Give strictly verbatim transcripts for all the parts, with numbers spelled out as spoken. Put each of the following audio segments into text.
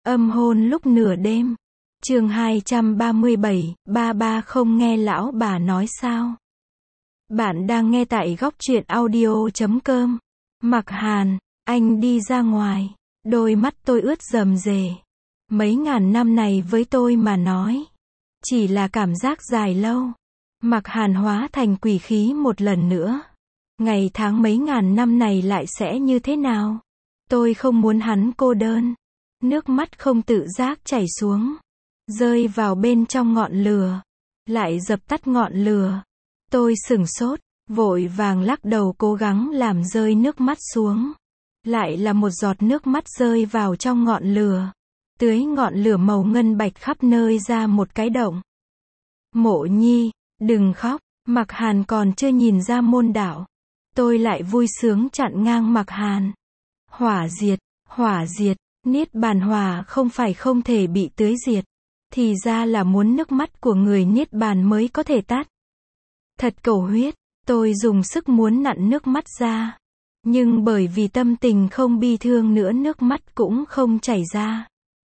Âm hôn lúc nửa đêm. Chương hai trăm ba mươi bảy, ba ba không nghe lão bà nói sao? Bạn đang nghe tại góc truyện audio chấm com. Mặc Hàn, anh đi ra ngoài, đôi mắt tôi ướt rầm rề. Mấy ngàn năm này với tôi mà nói, chỉ là cảm giác dài lâu. Mặc Hàn hóa thành quỷ khí một lần nữa. Ngày tháng mấy ngàn năm này lại sẽ như thế nào? Tôi không muốn hắn cô đơn. Nước mắt không tự giác chảy xuống, rơi vào bên trong ngọn lửa, lại dập tắt ngọn lửa. Tôi sửng sốt, vội vàng lắc đầu cố gắng làm rơi nước mắt xuống. Lại là một giọt nước mắt rơi vào trong ngọn lửa, tưới ngọn lửa màu ngân bạch khắp nơi ra một cái động. Mộ Nhi, đừng khóc. Mặc Hàn còn chưa nhìn ra môn đạo, tôi lại vui sướng chặn ngang Mặc Hàn. Hỏa diệt, hỏa diệt. Niết bàn hỏa không phải không thể bị tưới diệt, thì ra là muốn nước mắt của người niết bàn mới có thể tắt. Thật cầu huyết, tôi dùng sức muốn nặn nước mắt ra, nhưng bởi vì tâm tình không bi thương nữa nước mắt cũng không chảy ra.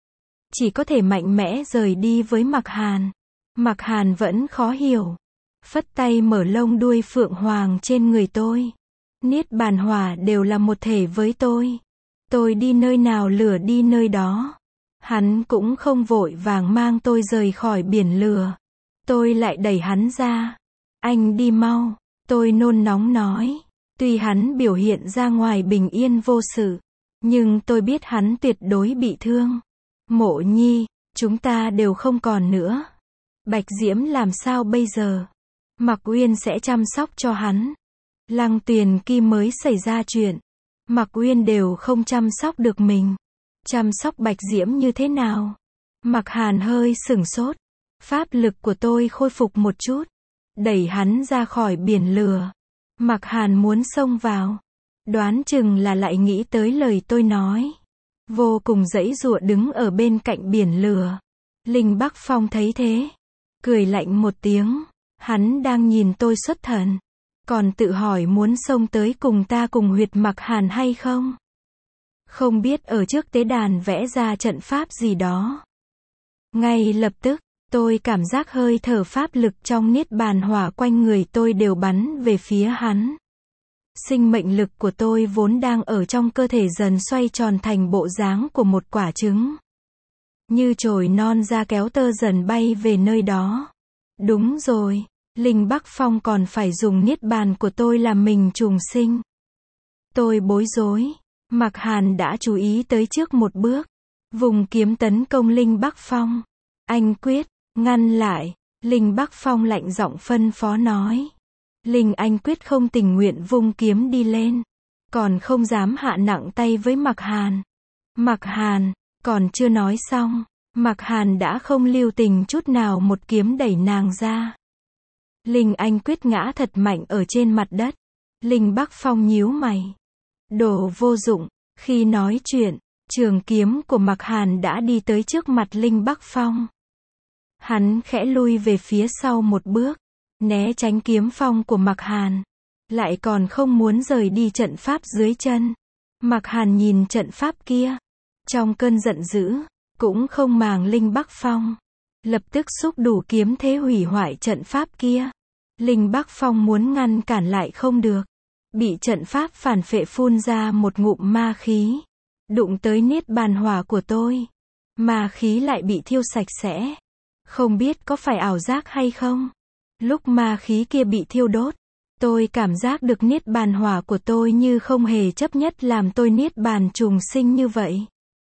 Chỉ có thể mạnh mẽ rời đi với Mặc Hàn. Mặc Hàn vẫn khó hiểu, phất tay mở lông đuôi phượng hoàng trên người tôi. Niết bàn hỏa đều là một thể với tôi. Tôi đi nơi nào lửa đi nơi đó. Hắn cũng không vội vàng mang tôi rời khỏi biển lửa. Tôi lại đẩy hắn ra. Anh đi mau. Tôi nôn nóng nói. Tuy hắn biểu hiện ra ngoài bình yên vô sự, nhưng tôi biết hắn tuyệt đối bị thương. Mộ Nhi, chúng ta đều không còn nữa. Bạch Diễm làm sao bây giờ? Mặc Uyên sẽ chăm sóc cho hắn. Lăng Tuyền Kỳ mới xảy ra chuyện, Mặc Uyên đều không chăm sóc được mình. Chăm sóc Bạch Diễm như thế nào? Mặc Hàn hơi sửng sốt. Pháp lực của tôi khôi phục một chút, đẩy hắn ra khỏi biển lửa. Mặc Hàn muốn xông vào, đoán chừng là lại nghĩ tới lời tôi nói. Vô cùng giãy giụa đứng ở bên cạnh biển lửa. Linh Bắc Phong thấy thế, cười lạnh một tiếng. Hắn đang nhìn tôi xuất thần, còn tự hỏi muốn xông tới cùng ta cùng huyệt Mặc Hàn hay không? Không biết ở trước tế đàn vẽ ra trận pháp gì đó. Ngay lập tức, tôi cảm giác hơi thở pháp lực trong niết bàn hỏa quanh người tôi đều bắn về phía hắn. Sinh mệnh lực của tôi vốn đang ở trong cơ thể dần xoay tròn thành bộ dáng của một quả trứng. Như chồi non ra kéo tơ dần bay về nơi đó. Đúng rồi. Linh Bắc Phong còn phải dùng niết bàn của tôi làm mình trùng sinh. Tôi bối rối. Mặc Hàn đã chú ý tới trước một bước, vùng kiếm tấn công Linh Bắc Phong. Anh quyết, ngăn lại. Linh Bắc Phong lạnh giọng phân phó nói. Linh Anh quyết không tình nguyện vung kiếm đi lên, còn không dám hạ nặng tay với Mặc Hàn. Mặc Hàn, còn chưa nói xong, Mặc Hàn đã không lưu tình chút nào một kiếm đẩy nàng ra. Linh Anh quyết ngã thật mạnh ở trên mặt đất. Linh Bắc Phong nhíu mày. Đồ vô dụng. Khi nói chuyện, trường kiếm của Mặc Hàn đã đi tới trước mặt Linh Bắc Phong. Hắn khẽ lui về phía sau một bước, né tránh kiếm phong của Mặc Hàn. Lại còn không muốn rời đi trận pháp dưới chân. Mặc Hàn nhìn trận pháp kia, trong cơn giận dữ, cũng không màng Linh Bắc Phong. Lập tức xúc đủ kiếm thế hủy hoại trận pháp kia. Linh Bắc Phong muốn ngăn cản lại không được. Bị trận pháp phản phệ phun ra một ngụm ma khí. Đụng tới niết bàn hỏa của tôi. Ma khí lại bị thiêu sạch sẽ. Không biết có phải ảo giác hay không? Lúc ma khí kia bị thiêu đốt, tôi cảm giác được niết bàn hỏa của tôi như không hề chấp nhất làm tôi niết bàn trùng sinh như vậy.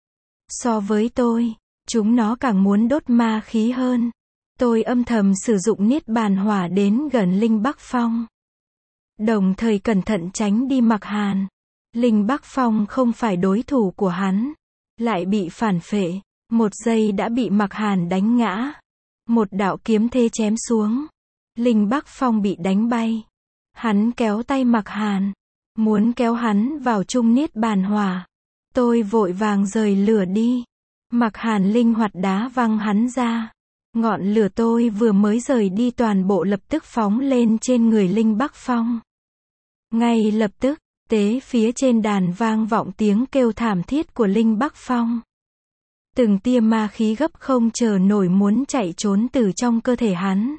So với tôi, chúng nó càng muốn đốt ma khí hơn. Tôi âm thầm sử dụng niết bàn hỏa đến gần Linh Bắc Phong, đồng thời cẩn thận tránh đi Mặc Hàn. Linh Bắc Phong không phải đối thủ của hắn, lại bị phản phệ, một giây đã bị Mặc Hàn đánh ngã. Một đạo kiếm thế chém xuống, Linh Bắc Phong bị đánh bay. Hắn kéo tay Mặc Hàn, muốn kéo hắn vào chung niết bàn hỏa. Tôi vội vàng rời lửa đi. Mặc Hàn linh hoạt đá văng hắn ra. Ngọn lửa tôi vừa mới rời đi toàn bộ lập tức phóng lên trên người Linh Bắc Phong. Ngay lập tức, tế phía trên đàn vang vọng tiếng kêu thảm thiết của Linh Bắc Phong. Từng tia ma khí gấp không chờ nổi muốn chạy trốn từ trong cơ thể hắn.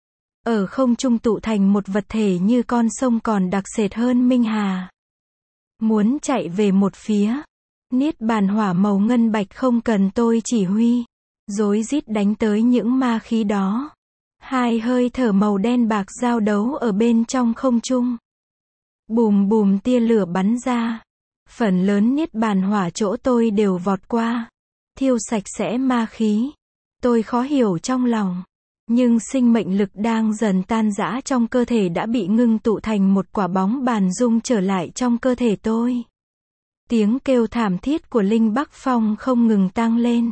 Ở không trung tụ thành một vật thể như con sông còn đặc sệt hơn Minh Hà. Muốn chạy về một phía. Niết bàn hỏa màu ngân bạch không cần tôi chỉ huy. Rối rít đánh tới những ma khí đó. Hai hơi thở màu đen bạc giao đấu ở bên trong không trung. Bùm bùm tia lửa bắn ra. Phần lớn niết bàn hỏa chỗ tôi đều vọt qua. Thiêu sạch sẽ ma khí. Tôi khó hiểu trong lòng. Nhưng sinh mệnh lực đang dần tan rã trong cơ thể đã bị ngưng tụ thành một quả bóng bàn rung trở lại trong cơ thể tôi. Tiếng kêu thảm thiết của Linh Bắc Phong không ngừng tăng lên.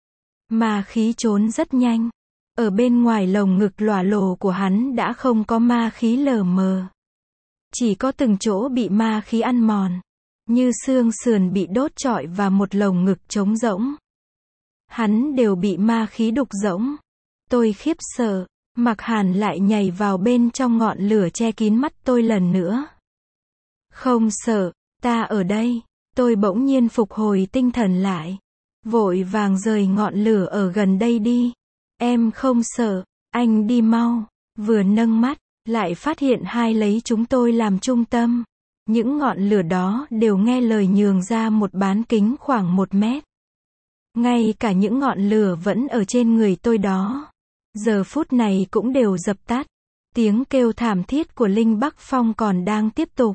Ma khí trốn rất nhanh. Ở bên ngoài lồng ngực lỏa lồ của hắn đã không có ma khí lờ mờ. Chỉ có từng chỗ bị ma khí ăn mòn. Như xương sườn bị đốt trọi và một lồng ngực trống rỗng. Hắn đều bị ma khí đục rỗng. Tôi khiếp sợ. Mạc Hàn lại nhảy vào bên trong ngọn lửa che kín mắt tôi lần nữa. Không sợ, ta ở đây. Tôi bỗng nhiên phục hồi tinh thần lại. Vội vàng rời ngọn lửa ở gần đây đi. Em không sợ, anh đi mau. Vừa nâng mắt, lại phát hiện hai lấy chúng tôi làm trung tâm. Những ngọn lửa đó đều nghe lời nhường ra một bán kính khoảng một mét. Ngay cả những ngọn lửa vẫn ở trên người tôi đó. Giờ phút này cũng đều dập tắt. Tiếng kêu thảm thiết của Linh Bắc Phong còn đang tiếp tục.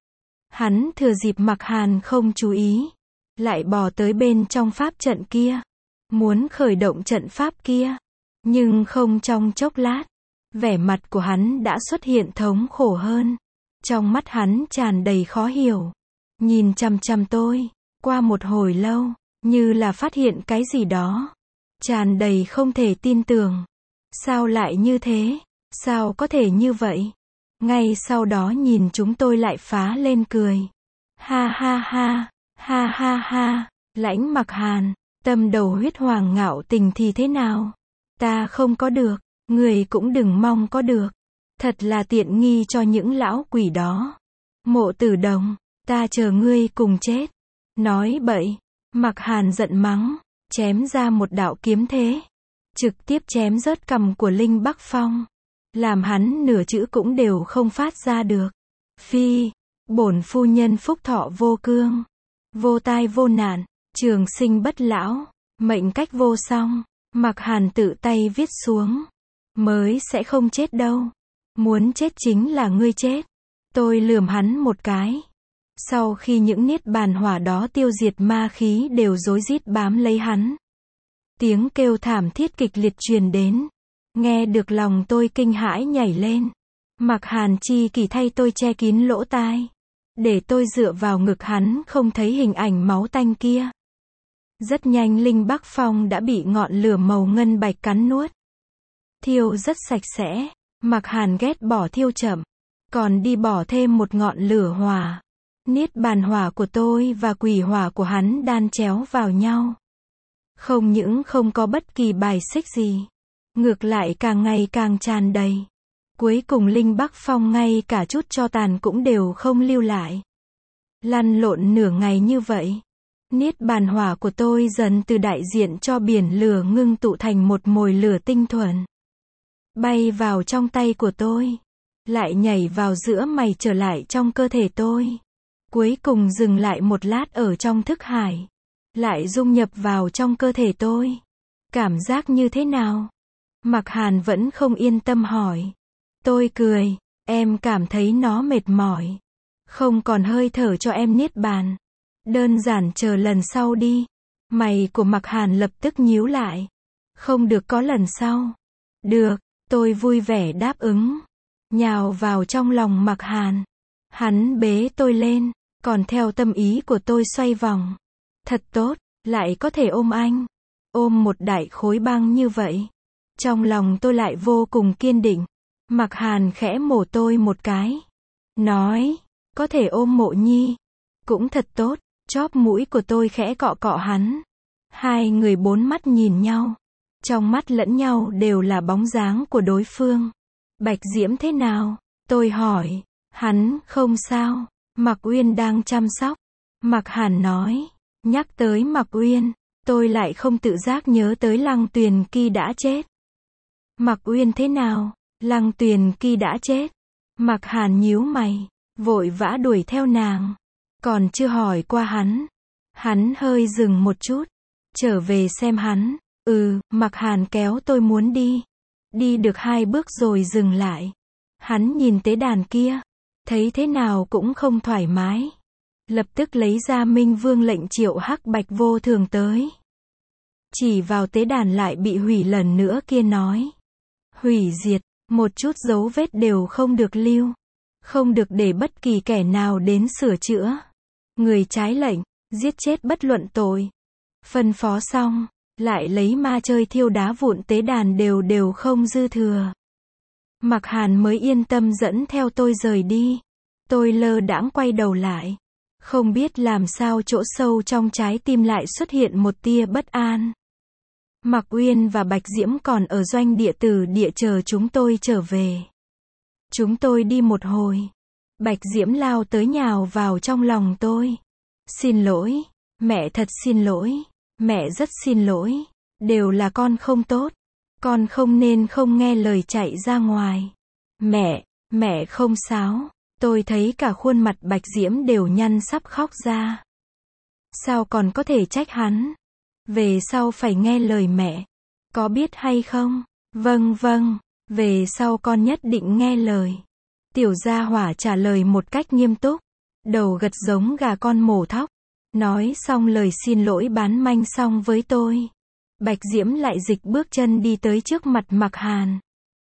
Hắn thừa dịp Mạc Hàn không chú ý. Lại bò tới bên trong pháp trận kia. Muốn khởi động trận pháp kia. Nhưng không trong chốc lát. Vẻ mặt của hắn đã xuất hiện thống khổ hơn. Trong mắt hắn tràn đầy khó hiểu. Nhìn chằm chằm tôi. Qua một hồi lâu. Như là phát hiện cái gì đó. Tràn đầy không thể tin tưởng. Sao lại như thế? Sao có thể như vậy? Ngay sau đó nhìn chúng tôi lại phá lên cười. Ha ha ha. Ha ha ha. Lãnh Mạc Hàn. Tâm đầu huyết hoàng ngạo tình thì thế nào? Ta không có được. Người cũng đừng mong có được. Thật là tiện nghi cho những lão quỷ đó. Mộ Tử Đồng. Ta chờ ngươi cùng chết. Nói bậy. Mạc Hàn giận mắng. Chém ra một đạo kiếm thế. Trực tiếp chém rớt cằm của Linh Bắc Phong. Làm hắn nửa chữ cũng đều không phát ra được. Phi. Bổn phu nhân phúc thọ vô cương. Vô tai vô nạn. Trường sinh bất lão. Mệnh cách vô song. Mạc Hàn tự tay viết xuống. Mới sẽ không chết đâu. Muốn chết chính là ngươi chết. Tôi lườm hắn một cái. Sau khi những niết bàn hỏa đó tiêu diệt ma khí đều rối rít bám lấy hắn. Tiếng kêu thảm thiết kịch liệt truyền đến. Nghe được lòng tôi kinh hãi nhảy lên. Mạc Hàn chi kỷ thay tôi che kín lỗ tai. Để tôi dựa vào ngực hắn không thấy hình ảnh máu tanh kia. Rất nhanh Linh Bắc Phong đã bị ngọn lửa màu ngân bạch cắn nuốt. Thiêu rất sạch sẽ. Mạc Hàn ghét bỏ thiêu chậm. Còn đi bỏ thêm một ngọn lửa hỏa. Niết bàn hỏa của tôi và quỷ hỏa của hắn đan chéo vào nhau. Không những không có bất kỳ bài xích gì. Ngược lại càng ngày càng tràn đầy. Cuối cùng Linh Bắc Phong ngay cả chút tro tàn cũng đều không lưu lại. Lăn lộn nửa ngày như vậy. Niết bàn hỏa của tôi dần từ đại diện cho biển lửa ngưng tụ thành một mồi lửa tinh thuần. Bay vào trong tay của tôi. Lại nhảy vào giữa mày trở lại trong cơ thể tôi. Cuối cùng dừng lại một lát ở trong thức hải. Lại dung nhập vào trong cơ thể tôi. Cảm giác như thế nào? Mạc Hàn vẫn không yên tâm hỏi. Tôi cười. Em cảm thấy nó mệt mỏi. Không còn hơi thở cho em niết bàn. Đơn giản chờ lần sau đi. Mày của Mạc Hàn lập tức nhíu lại. Không được có lần sau. Được, tôi vui vẻ đáp ứng. Nhào vào trong lòng Mạc Hàn. Hắn bế tôi lên. Còn theo tâm ý của tôi xoay vòng. Thật tốt, lại có thể ôm anh. Ôm một đại khối băng như vậy. Trong lòng tôi lại vô cùng kiên định. Mạc Hàn khẽ mổ tôi một cái. Nói, có thể ôm Mộ Nhi. Cũng thật tốt, chóp mũi của tôi khẽ cọ cọ hắn. Hai người bốn mắt nhìn nhau. Trong mắt lẫn nhau đều là bóng dáng của đối phương. Bạch Diễm thế nào? Tôi hỏi. Hắn, không sao. Mạc Uyên đang chăm sóc. Mạc Hàn nói. Nhắc tới Mạc Uyên. tôi lại không tự giác nhớ tới Lăng Tuyền Kỳ đã chết. Mạc Uyên thế nào? Lăng Tuyền Kỳ đã chết. Mạc Hàn nhíu mày, vội vã đuổi theo nàng. Còn chưa hỏi qua hắn. Hắn hơi dừng một chút. Trở về xem hắn. Ừ, Mạc Hàn kéo tôi muốn đi. Đi được hai bước rồi dừng lại. Hắn nhìn tế đàn kia. Thấy thế nào cũng không thoải mái. Lập tức lấy ra Minh Vương lệnh triệu hắc bạch vô thường tới. Chỉ vào tế đàn lại bị hủy lần nữa kia nói. Hủy diệt, một chút dấu vết đều không được lưu. Không được để bất kỳ kẻ nào đến sửa chữa. Người trái lệnh, giết chết bất luận tội. Phân phó xong, lại lấy ma chơi thiêu đá vụn tế đàn đều đều không dư thừa. Mạc Hàn mới yên tâm dẫn theo tôi rời đi. Tôi lơ đãng quay đầu lại. Không biết làm sao chỗ sâu trong trái tim lại xuất hiện một tia bất an. Mạc Uyên và Bạch Diễm còn ở doanh địa Tử Địa chờ chúng tôi trở về. Chúng tôi đi một hồi. Bạch Diễm lao tới nhào vào trong lòng tôi. Xin lỗi, mẹ thật xin lỗi, mẹ rất xin lỗi, đều là con không tốt. Con không nên không nghe lời chạy ra ngoài. Mẹ, mẹ không sao. Tôi thấy cả khuôn mặt Bạch Diễm đều nhăn sắp khóc ra. Sao còn có thể trách hắn? Về sau phải nghe lời mẹ. Có biết hay không? Vâng vâng, về sau con nhất định nghe lời. Tiểu Gia Hỏa trả lời một cách nghiêm túc. Đầu gật giống gà con mổ thóc. Nói xong lời xin lỗi bán manh xong với tôi. Bạch Diễm lại dịch bước chân đi tới trước mặt Mạc Hàn.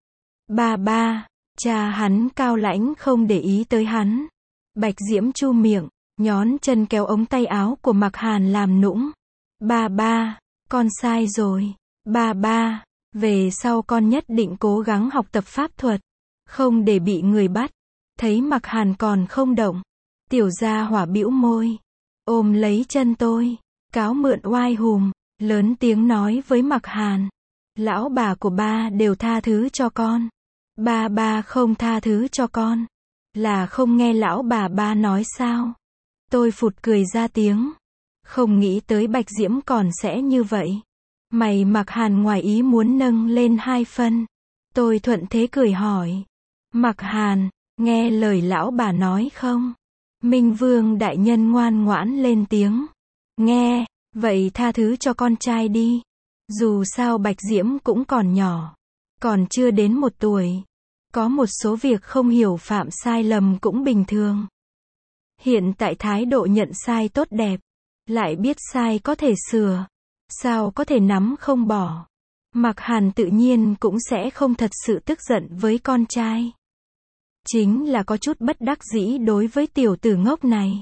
Ba ba, cha hắn cao lãnh không để ý tới hắn. Bạch Diễm chu miệng, nhón chân kéo ống tay áo của Mạc Hàn làm nũng. Ba ba, con sai rồi. Ba ba, về sau con nhất định cố gắng học tập pháp thuật. Không để bị người bắt. Thấy Mạc Hàn còn không động. Tiểu Gia Hỏa bĩu môi. Ôm lấy chân tôi. Cáo mượn oai hùm. Lớn tiếng nói với Mạc Hàn. Lão bà của ba đều tha thứ cho con. Ba ba không tha thứ cho con. Là không nghe lão bà ba nói sao? Tôi phụt cười ra tiếng. Không nghĩ tới Bạch Diễm còn sẽ như vậy. Mày Mạc Hàn ngoài ý muốn nâng lên hai phân. Tôi thuận thế cười hỏi. Mạc Hàn, nghe lời lão bà nói không? Minh Vương đại nhân ngoan ngoãn lên tiếng. Nghe, vậy tha thứ cho con trai đi. Dù sao Bạch Diễm cũng còn nhỏ. Còn chưa đến một tuổi. Có một số việc không hiểu phạm sai lầm cũng bình thường. Hiện tại thái độ nhận sai tốt đẹp. Lại biết sai có thể sửa. Sao có thể nắm không bỏ. Mạc Hàn tự nhiên cũng sẽ không thật sự tức giận với con trai. Chính là có chút bất đắc dĩ đối với tiểu tử ngốc này.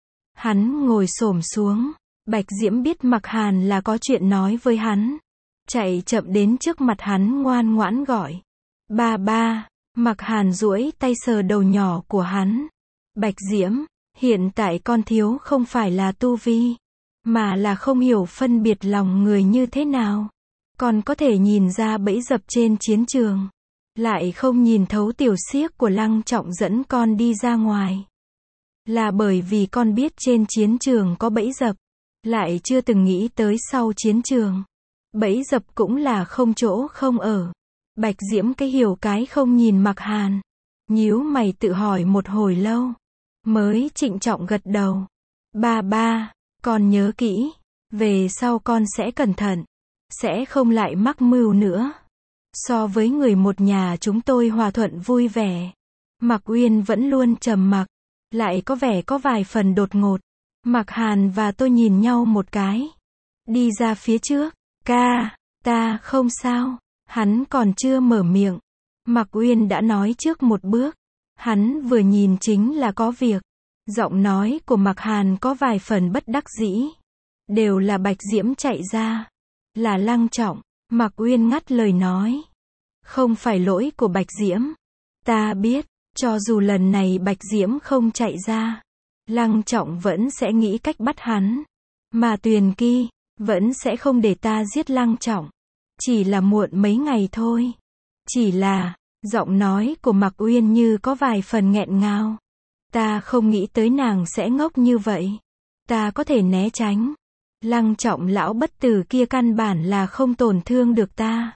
Hắn ngồi xổm xuống. Bạch Diễm biết Mạc Hàn là có chuyện nói với hắn. Chạy chậm đến trước mặt hắn ngoan ngoãn gọi. Ba ba. Mạc Hàn duỗi tay sờ đầu nhỏ của hắn. Bạch Diễm, hiện tại con thiếu không phải là tu vi. Mà là không hiểu phân biệt lòng người như thế nào. Còn có thể nhìn ra bẫy dập trên chiến trường. Lại không nhìn thấu tiểu xiếc của Lăng Trọng dẫn con đi ra ngoài. Là bởi vì con biết trên chiến trường có bẫy dập. Lại chưa từng nghĩ tới sau chiến trường. Bẫy dập cũng là không chỗ không ở. Bạch Diễm cái hiểu cái không nhìn Mạc Hàn. Nhíu mày tự hỏi một hồi lâu. Mới trịnh trọng gật đầu. Ba ba, con nhớ kỹ. Về sau con sẽ cẩn thận. Sẽ không lại mắc mưu nữa. So với người một nhà chúng tôi hòa thuận vui vẻ. Mạc Uyên vẫn luôn trầm mặc. Lại có vẻ có vài phần đột ngột. Mạc Hàn và tôi nhìn nhau một cái. Đi ra phía trước. Ca, ta không sao. Hắn còn chưa mở miệng. Mạc Uyên đã nói trước một bước. Hắn vừa nhìn chính là có việc. Giọng nói của Mạc Hàn có vài phần bất đắc dĩ. Đều là Bạch Diễm chạy ra. Là Lăng Trọng. Mạc Uyên ngắt lời nói. Không phải lỗi của Bạch Diễm. Ta biết, cho dù lần này Bạch Diễm không chạy ra. Lăng Trọng vẫn sẽ nghĩ cách bắt hắn. Mà Tuyền Kỳ, vẫn sẽ không để ta giết Lăng Trọng. Chỉ là muộn mấy ngày thôi. Chỉ là, giọng nói của Mạc Uyên như có vài phần nghẹn ngào. Ta không nghĩ tới nàng sẽ ngốc như vậy. Ta có thể né tránh. Lăng Trọng lão bất tử kia căn bản là không tổn thương được ta.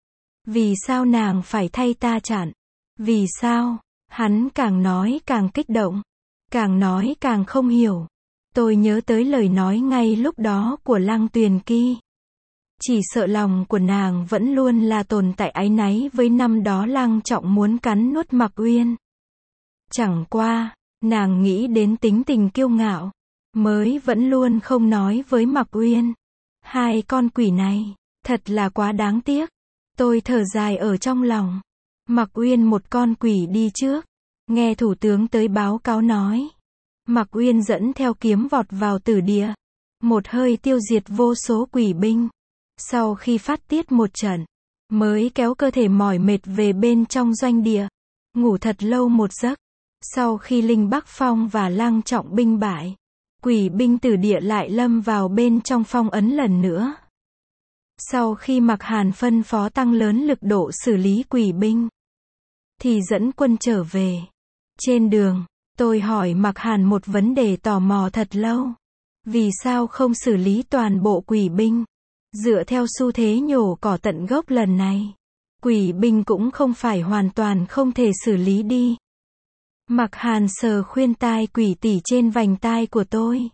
Vì sao nàng phải thay ta chặn? Vì sao? Hắn càng nói càng kích động. Càng nói càng không hiểu. Tôi nhớ tới lời nói ngay lúc đó của Lăng Tuyền Kỳ. Chỉ sợ lòng của nàng vẫn luôn là tồn tại áy náy với năm đó Lăng Trọng muốn cắn nuốt Mặc Uyên. Chẳng qua, nàng nghĩ đến tính tình kiêu ngạo, mới vẫn luôn không nói với Mặc Uyên. Hai con quỷ này, thật là quá đáng tiếc. Tôi thở dài ở trong lòng. Mặc Uyên một con quỷ đi trước. Nghe thủ tướng tới báo cáo nói. Mặc Uyên dẫn theo kiếm vọt vào tử địa. Một hơi tiêu diệt vô số quỷ binh. Sau khi phát tiết một trận, mới kéo cơ thể mỏi mệt về bên trong doanh địa. Ngủ thật lâu một giấc. Sau khi Linh Bắc Phong và Lăng Trọng binh bại, quỷ binh tử địa lại lâm vào bên trong phong ấn lần nữa. Sau khi Mạc Hàn phân phó tăng lớn lực độ xử lý quỷ binh, thì dẫn quân trở về. Trên đường, tôi hỏi Mạc Hàn một vấn đề tò mò thật lâu. Vì sao không xử lý toàn bộ quỷ binh? Dựa theo xu thế nhổ cỏ tận gốc lần này, quỷ binh cũng không phải hoàn toàn không thể xử lý đi. Mạc Hàn sờ khuyên tai quỷ tỷ trên vành tai của tôi.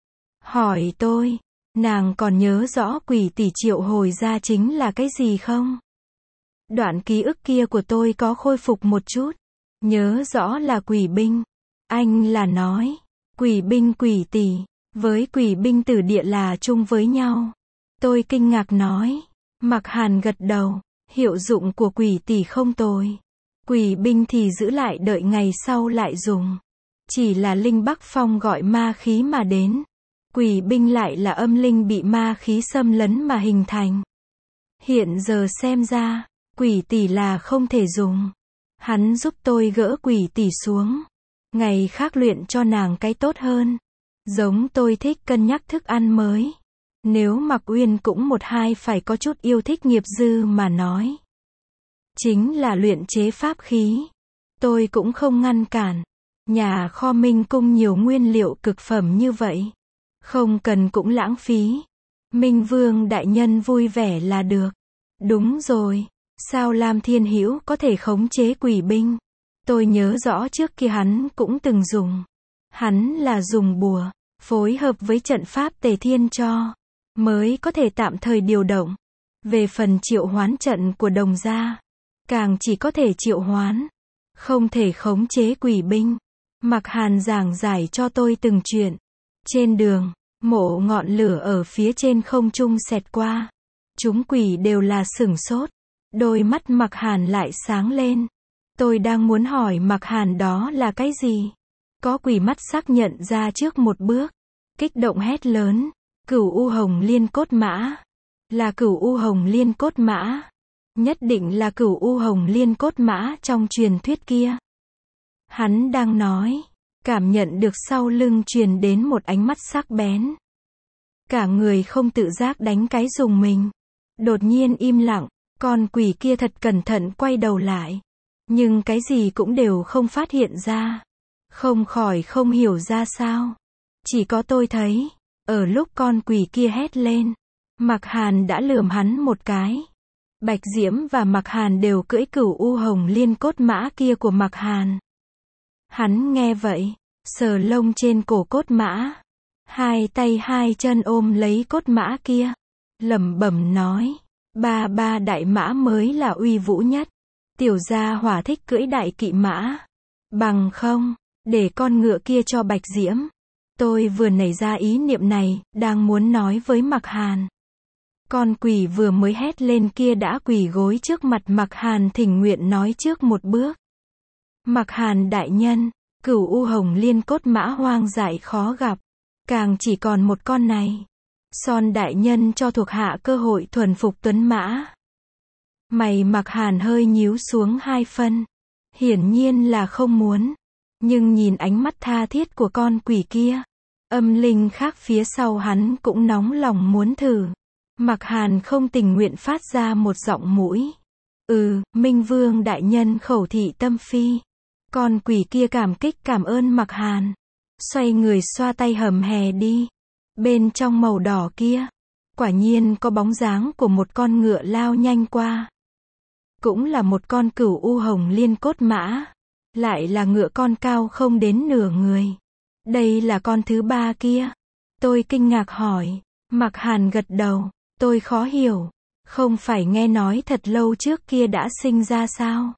Hỏi tôi, nàng còn nhớ rõ quỷ tỷ triệu hồi ra chính là cái gì không? Đoạn ký ức kia của tôi có khôi phục một chút. Nhớ rõ là quỷ binh. Anh là nói, quỷ binh quỷ tỷ, với quỷ binh tử địa là chung với nhau. Tôi kinh ngạc nói. Mạc Hàn gật đầu, hiệu dụng của quỷ tỷ không tồi. Quỷ binh thì giữ lại đợi ngày sau lại dùng. Chỉ là Linh Bắc Phong gọi ma khí mà đến. Quỷ binh lại là âm linh bị ma khí xâm lấn mà hình thành. Hiện giờ xem ra, quỷ tỷ là không thể dùng. Hắn giúp tôi gỡ quỷ tỷ xuống. Ngày khác luyện cho nàng cái tốt hơn. Giống tôi thích cân nhắc thức ăn mới. Nếu Mặc Uyên cũng một hai phải có chút yêu thích nghiệp dư mà nói. Chính là luyện chế pháp khí. Tôi cũng không ngăn cản. Nhà kho Minh Cung nhiều nguyên liệu cực phẩm như vậy. Không cần cũng lãng phí. Minh Vương đại nhân vui vẻ là được. Đúng rồi. Sao Lam Thiên Hữu có thể khống chế quỷ binh? Tôi nhớ rõ trước kia hắn cũng từng dùng. Hắn là dùng bùa, phối hợp với trận pháp Tề Thiên cho, mới có thể tạm thời điều động. Về phần triệu hoán trận của Đồng gia, càng chỉ có thể triệu hoán, không thể khống chế quỷ binh. Mạc Hàn giảng giải cho tôi từng chuyện. Trên đường, mộ ngọn lửa ở phía trên không trung xẹt qua. Chúng quỷ đều là sửng sốt. Đôi mắt Mạc Hàn lại sáng lên. Tôi đang muốn hỏi Mạc Hàn đó là cái gì? Có quỷ mắt sắc nhận ra trước một bước. Kích động hét lớn. Cửu U Hồng Liên Cốt Mã. Là Cửu U Hồng Liên Cốt Mã. Nhất định là Cửu U Hồng Liên Cốt Mã trong truyền thuyết kia. Hắn đang nói. Cảm nhận được sau lưng truyền đến một ánh mắt sắc bén. Cả người không tự giác đánh cái rùng mình. Đột nhiên im lặng. Con quỷ kia thật cẩn thận quay đầu lại. Nhưng cái gì cũng đều không phát hiện ra. Không khỏi không hiểu ra sao. Chỉ có tôi thấy. Ở lúc con quỷ kia hét lên. Mạc Hàn đã lườm hắn một cái. Bạch Diễm và Mạc Hàn đều cưỡi Cửu U Hồng Liên Cốt Mã kia của Mạc Hàn. Hắn nghe vậy. Sờ lông trên cổ cốt mã. Hai tay hai chân ôm lấy cốt mã kia. Lẩm bẩm nói. Ba ba đại mã mới là uy vũ nhất. Tiểu gia hỏa thích cưỡi đại kỵ mã. Bằng không, để con ngựa kia cho Bạch Diễm. Tôi vừa nảy ra ý niệm này, đang muốn nói với Mạc Hàn. Con quỷ vừa mới hét lên kia đã quỳ gối trước mặt Mạc Hàn thỉnh nguyện nói trước một bước. Mạc Hàn đại nhân, Cửu U Hồng Liên Cốt Mã hoang dại khó gặp. Càng chỉ còn một con này. Son đại nhân cho thuộc hạ cơ hội thuần phục tuấn mã. Mày Mạc Hàn hơi nhíu xuống hai phân. Hiển nhiên là không muốn. Nhưng nhìn ánh mắt tha thiết của con quỷ kia. Âm linh khác phía sau hắn cũng nóng lòng muốn thử. Mạc Hàn không tình nguyện phát ra một giọng mũi. Ừ, Minh Vương đại nhân khẩu thị tâm phi. Con quỷ kia cảm kích cảm ơn Mạc Hàn. Xoay người xoa tay hầm hè đi. Bên trong màu đỏ kia, quả nhiên có bóng dáng của một con ngựa lao nhanh qua. Cũng là một con cửu u hồng liên cốt mã. Lại là ngựa con cao không đến nửa người. Đây là con thứ ba kia. Tôi kinh ngạc hỏi. Mạc Hàn gật đầu. Tôi khó hiểu. Không phải nghe nói thật lâu trước kia đã sinh ra sao?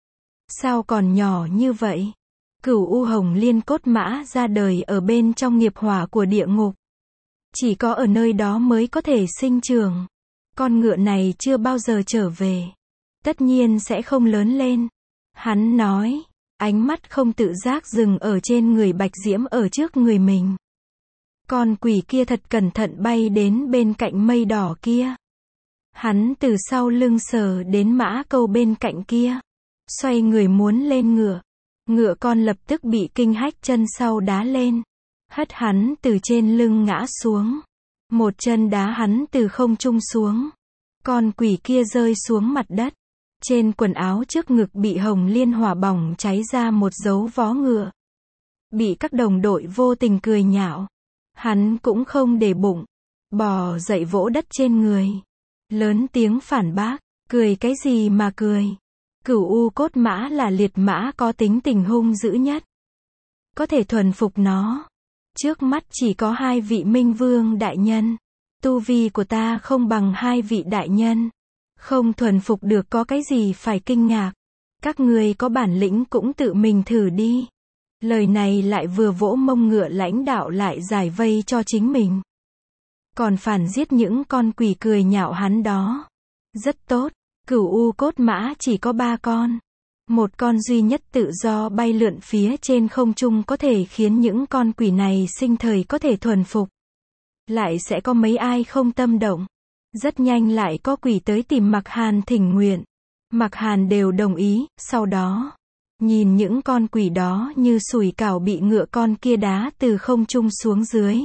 Sao còn nhỏ như vậy? Cửu u hồng liên cốt mã ra đời ở bên trong nghiệp hỏa của địa ngục. Chỉ có ở nơi đó mới có thể sinh trưởng. Con ngựa này chưa bao giờ trở về. Tất nhiên sẽ không lớn lên. Hắn nói. Ánh mắt không tự giác dừng ở trên người Bạch Diễm ở trước người mình. Con quỷ kia thật cẩn thận bay đến bên cạnh mây đỏ kia. Hắn từ sau lưng sờ đến mã câu bên cạnh kia. Xoay người muốn lên ngựa. Ngựa con lập tức bị kinh hách chân sau đá lên. Hất hắn từ trên lưng ngã xuống. Một chân đá hắn từ không trung xuống. Con quỷ kia rơi xuống mặt đất. Trên quần áo trước ngực bị hồng liên hỏa bỏng cháy ra một dấu vó ngựa. Bị các đồng đội vô tình cười nhạo. Hắn cũng không để bụng. Bò dậy vỗ đất trên người. Lớn tiếng phản bác. Cười cái gì mà cười? Cửu u cốt mã là liệt mã có tính tình hung dữ nhất. Có thể thuần phục nó. Trước mắt chỉ có hai vị minh vương đại nhân. Tu vi của ta không bằng hai vị đại nhân. Không thuần phục được có cái gì phải kinh ngạc. Các người có bản lĩnh cũng tự mình thử đi. Lời này lại vừa vỗ mông ngựa lãnh đạo lại giải vây cho chính mình. Còn phản giết những con quỷ cười nhạo hắn đó. Rất tốt, cửu u cốt mã chỉ có ba con. Một con duy nhất tự do bay lượn phía trên không trung có thể khiến những con quỷ này sinh thời có thể thuần phục. Lại sẽ có mấy ai không tâm động. Rất nhanh lại có quỷ tới tìm Mạc Hàn thỉnh nguyện. Mạc Hàn đều đồng ý, sau đó, nhìn những con quỷ đó như sủi cảo bị ngựa con kia đá từ không trung xuống dưới.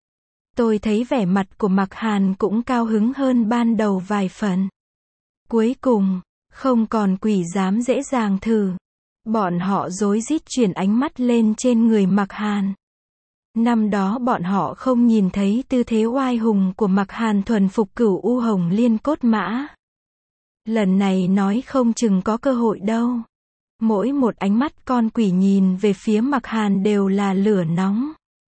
Tôi thấy vẻ mặt của Mạc Hàn cũng cao hứng hơn ban đầu vài phần. Cuối cùng, không còn quỷ dám dễ dàng thử. Bọn họ rối rít chuyển ánh mắt lên trên người Mạc Hàn. Năm đó bọn họ không nhìn thấy tư thế oai hùng của Mạc Hàn thuần phục cửu u hồng liên cốt mã. Lần này nói không chừng có cơ hội đâu. Mỗi một ánh mắt con quỷ nhìn về phía Mạc Hàn đều là lửa nóng.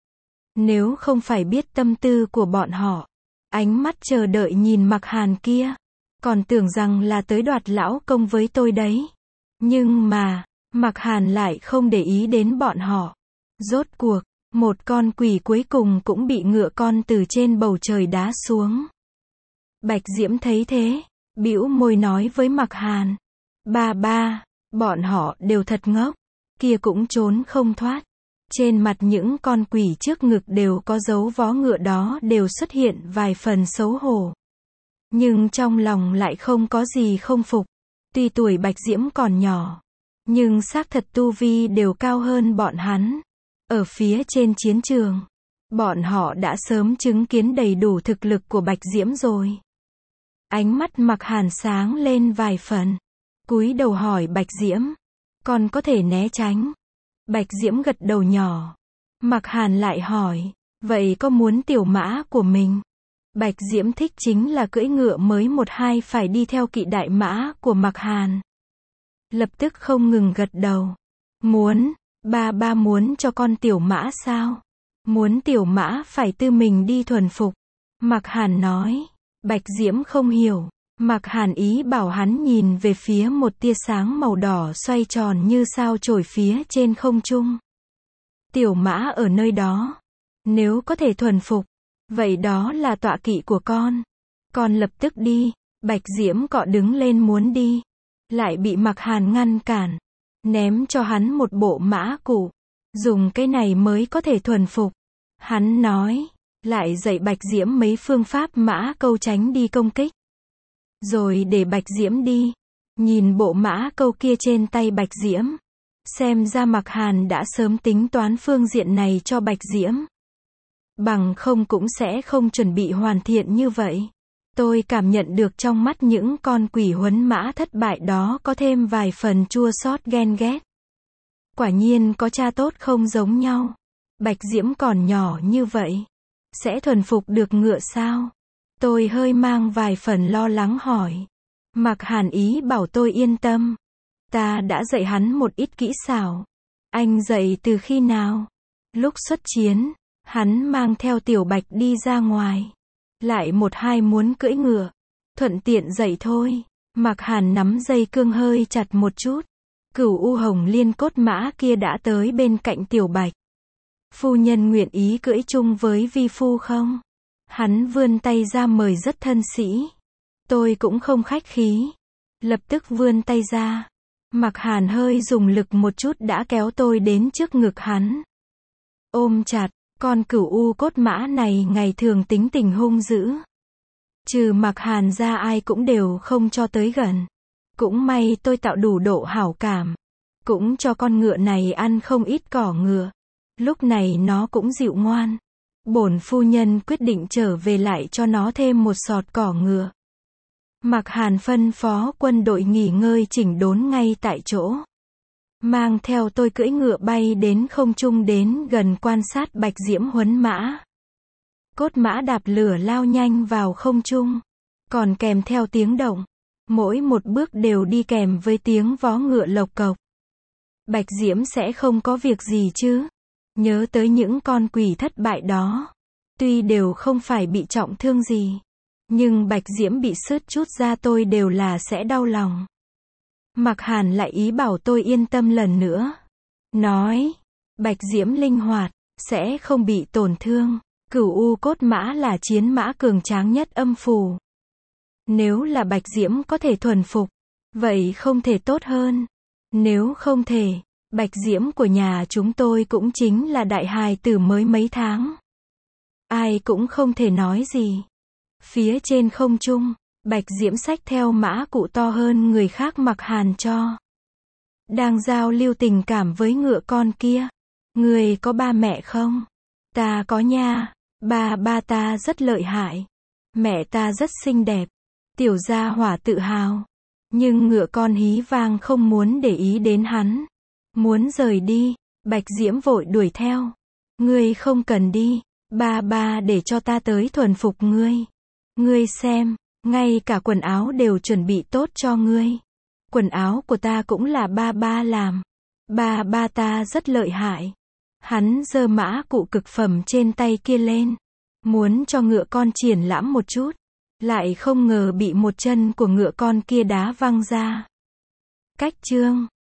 Nếu không phải biết tâm tư của bọn họ, ánh mắt chờ đợi nhìn Mạc Hàn kia, còn tưởng rằng là tới đoạt lão công với tôi đấy. Nhưng mà, Mạc Hàn lại không để ý đến bọn họ. Rốt cuộc, một con quỷ cuối cùng cũng bị ngựa con từ trên bầu trời đá xuống. Bạch Diễm thấy thế, bĩu môi nói với Mạc Hàn. Ba ba, bọn họ đều thật ngốc, kia cũng trốn không thoát. Trên mặt những con quỷ trước ngực đều có dấu vó ngựa đó đều xuất hiện vài phần xấu hổ. Nhưng trong lòng lại không có gì không phục. Tuy tuổi Bạch Diễm còn nhỏ, nhưng xác thật tu vi đều cao hơn bọn hắn. Ở phía trên chiến trường, bọn họ đã sớm chứng kiến đầy đủ thực lực của Bạch Diễm rồi. Ánh mắt Mạc Hàn sáng lên vài phần. Cúi đầu hỏi Bạch Diễm, còn có thể né tránh? Bạch Diễm gật đầu nhỏ. Mạc Hàn lại hỏi, vậy có muốn tiểu mã của mình? Bạch Diễm thích chính là cưỡi ngựa mới một hai phải đi theo kỵ đại mã của Mạc Hàn. Lập tức không ngừng gật đầu. Muốn, ba ba muốn cho con tiểu mã sao? Muốn tiểu mã phải tự mình đi thuần phục. Mạc Hàn nói. Bạch Diễm không hiểu. Mạc Hàn ý bảo hắn nhìn về phía một tia sáng màu đỏ xoay tròn như sao chổi phía trên không trung. Tiểu mã ở nơi đó. Nếu có thể thuần phục, vậy đó là tọa kỵ của con. Con lập tức đi. Bạch Diễm cọ đứng lên muốn đi. Lại bị Mạc Hàn ngăn cản. Ném cho hắn một bộ mã cụ. Dùng cái này mới có thể thuần phục. Hắn nói. Lại dạy Bạch Diễm mấy phương pháp mã câu tránh đi công kích. Rồi để Bạch Diễm đi. Nhìn bộ mã câu kia trên tay Bạch Diễm. Xem ra Mạc Hàn đã sớm tính toán phương diện này cho Bạch Diễm. Bằng không cũng sẽ không chuẩn bị hoàn thiện như vậy. Tôi cảm nhận được trong mắt những con quỷ huấn mã thất bại đó có thêm vài phần chua xót ghen ghét. Quả nhiên có cha tốt không giống nhau. Bạch Diễm còn nhỏ như vậy. sẽ thuần phục được ngựa sao? Tôi hơi mang vài phần lo lắng hỏi. Mạc Hàn ý bảo tôi yên tâm. Ta đã dạy hắn một ít kỹ xảo. Anh dạy từ khi nào? Lúc xuất chiến, hắn mang theo Tiểu Bạch đi ra ngoài. Lại một hai muốn cưỡi ngựa. Thuận tiện dạy thôi. Mạc Hàn nắm dây cương hơi chặt một chút. Cửu U Hồng Liên cốt mã kia đã tới bên cạnh Tiểu Bạch. Phu nhân nguyện ý cưỡi chung với vi phu không? Hắn vươn tay ra mời rất thân sĩ. Tôi cũng không khách khí. Lập tức vươn tay ra. Mạc Hàn hơi dùng lực một chút đã kéo tôi đến trước ngực hắn. Ôm chặt, con cửu U cốt mã này ngày thường tính tình hung dữ. Trừ Mạc Hàn ra ai cũng đều không cho tới gần. Cũng may tôi tạo đủ độ hảo cảm. Cũng cho con ngựa này ăn không ít cỏ ngựa. Lúc này nó cũng dịu ngoan. Bổn phu nhân quyết định trở về lại cho nó thêm một sọt cỏ ngựa. Mạc Hàn phân phó quân đội nghỉ ngơi chỉnh đốn ngay tại chỗ. Mang theo tôi cưỡi ngựa bay đến không trung đến gần quan sát Bạch Diễm huấn mã. Cốt mã đạp lửa lao nhanh vào không trung. Còn kèm theo tiếng động. Mỗi một bước đều đi kèm với tiếng vó ngựa lộc cộc. Bạch Diễm sẽ không có việc gì chứ? Nhớ tới những con quỷ thất bại đó. Tuy đều không phải bị trọng thương gì. Nhưng Bạch Diễm bị sứt chút ra tôi đều là sẽ đau lòng. Mạc Hàn lại ý bảo tôi yên tâm lần nữa. Nói, Bạch Diễm linh hoạt, sẽ không bị tổn thương. Cửu U cốt mã là chiến mã cường tráng nhất âm phủ. Nếu là Bạch Diễm có thể thuần phục, vậy không thể tốt hơn. Nếu không thể, Bạch Diễm của nhà chúng tôi cũng chính là đại hài tử mới mấy tháng. Ai cũng không thể nói gì. Phía trên không trung, Bạch Diễm xách theo mã cụ to hơn người khác Mạc Hàn cho. Đang giao lưu tình cảm với ngựa con kia. Người có ba mẹ không? Ta có nha. Ba ba ta rất lợi hại. Mẹ ta rất xinh đẹp. Tiểu gia hỏa tự hào. Nhưng ngựa con hí vang không muốn để ý đến hắn. Muốn rời đi. Bạch Diễm vội đuổi theo. Ngươi không cần đi. Ba ba để cho ta tới thuần phục ngươi. Ngươi xem, ngay cả quần áo đều chuẩn bị tốt cho ngươi. Quần áo của ta cũng là ba ba làm. Ba ba ta rất lợi hại. Hắn giơ mã cụ cực phẩm trên tay kia lên. Muốn cho ngựa con triển lãm một chút. Lại không ngờ bị một chân của ngựa con kia đá văng ra. Cách chương